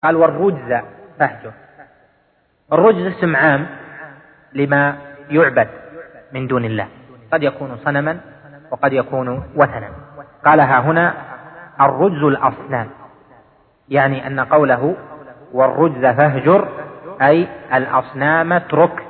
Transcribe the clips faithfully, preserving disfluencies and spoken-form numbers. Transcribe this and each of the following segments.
قال والرجز فاهجر. الرجز اسم عام لما يعبد من دون الله، قد يكون صنما وقد يكون وثنا. قالها هنا الرجز الأصنام، يعني أن قوله والرجز فاهجر أي الأصنام اترك،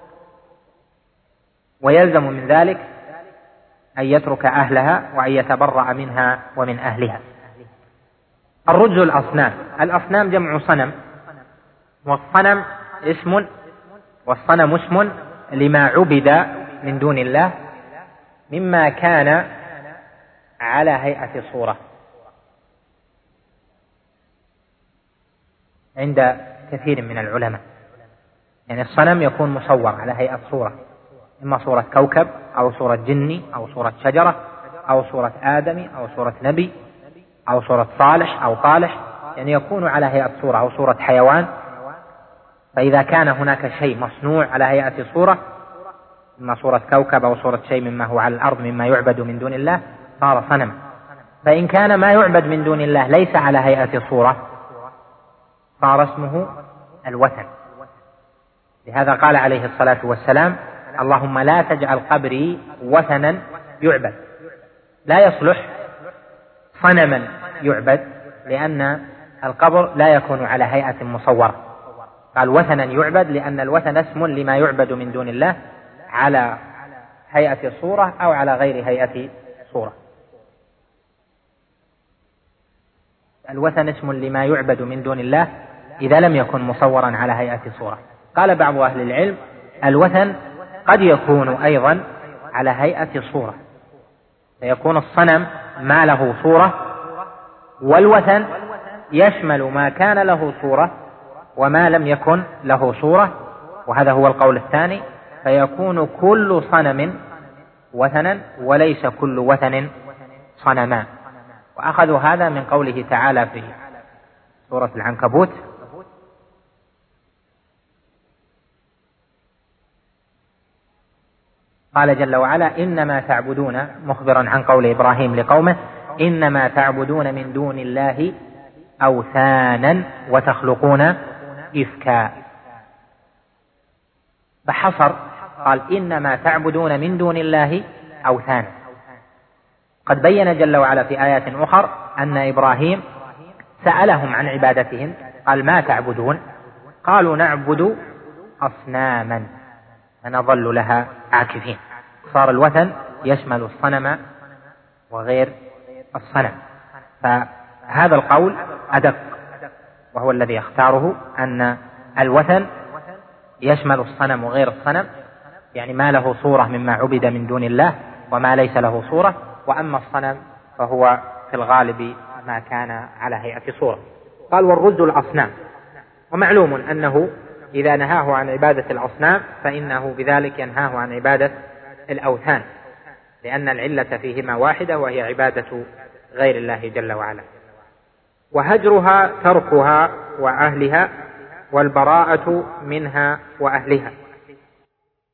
ويلزم من ذلك أن يترك أهلها وأن يتبرأ منها ومن أهلها. الرجز الأصنام، الأصنام جمع صنم، والصنم اسم والصنم اسم لما عبد من دون الله مما كان على هيئة صورة عند كثير من العلماء. يعني الصنم يكون مصور على هيئة صورة، إما صورة كوكب أو صورة جني أو صورة شجرة أو صورة آدمي أو صورة نبي أو صورة صالح أو طالح، يعني يكون على هيئة صورة أو صورة حيوان. فإذا كان هناك شيء مصنوع على هيئة صورة، إما صورة كوكب أو صورة شيء مما هو على الأرض مما يعبد من دون الله، صار صنم. فإن كان ما يعبد من دون الله ليس على هيئة صورة صار اسمه الوثن. لهذا قال عليه الصلاة والسلام اللهم لا تجعل قبري وثنا يعبد. لا يصلح صنما يعبد، لأن القبر لا يكون على هيئة مصورة. قال وثنا يعبد لأن الوثن اسم لما يعبد من دون الله على هيئة صورة أو على غير هيئة صورة. الوثن اسم لما يعبد من دون الله إذا لم يكن مصورا على هيئة صورة. قال بعض أهل العلم الوثن قد يكون أيضا على هيئة صورة، فيكون الصنم ما له صورة، والوثن يشمل ما كان له صورة وما لم يكن له صورة، وهذا هو القول الثاني، فيكون كل صنم وثنا وليس كل وثن صنما. وأخذوا هذا من قوله تعالى في سورة العنكبوت قال جل وعلا إنما تعبدون، مخبرا عن قول إبراهيم لقومه إنما تعبدون من دون الله أوثانا وتخلقون إفكا. فحصر قال إنما تعبدون من دون الله أوثانا. قد بين جل وعلا في آيات أخرى أن إبراهيم سألهم عن عبادتهم قال ما تعبدون؟ قالوا نعبد أصناما فنظل لها عاكفين. صار الوثن يشمل الصنم وغير الصنم. فهذا القول أدق، وهو الذي يختاره أن الوثن يشمل الصنم وغير الصنم، يعني ما له صورة مما عبد من دون الله وما ليس له صورة، وأما الصنم فهو في الغالب ما كان على هيئة صورة. قال والرجز الأصنام، ومعلوم أنه إذا نهاه عن عبادة الأصنام فإنه بذلك ينهاه عن عبادة الأوثان، لأن العلة فيهما واحدة وهي عبادة غير الله جل وعلا. وهجرها تركها وأهلها والبراءة منها وأهلها.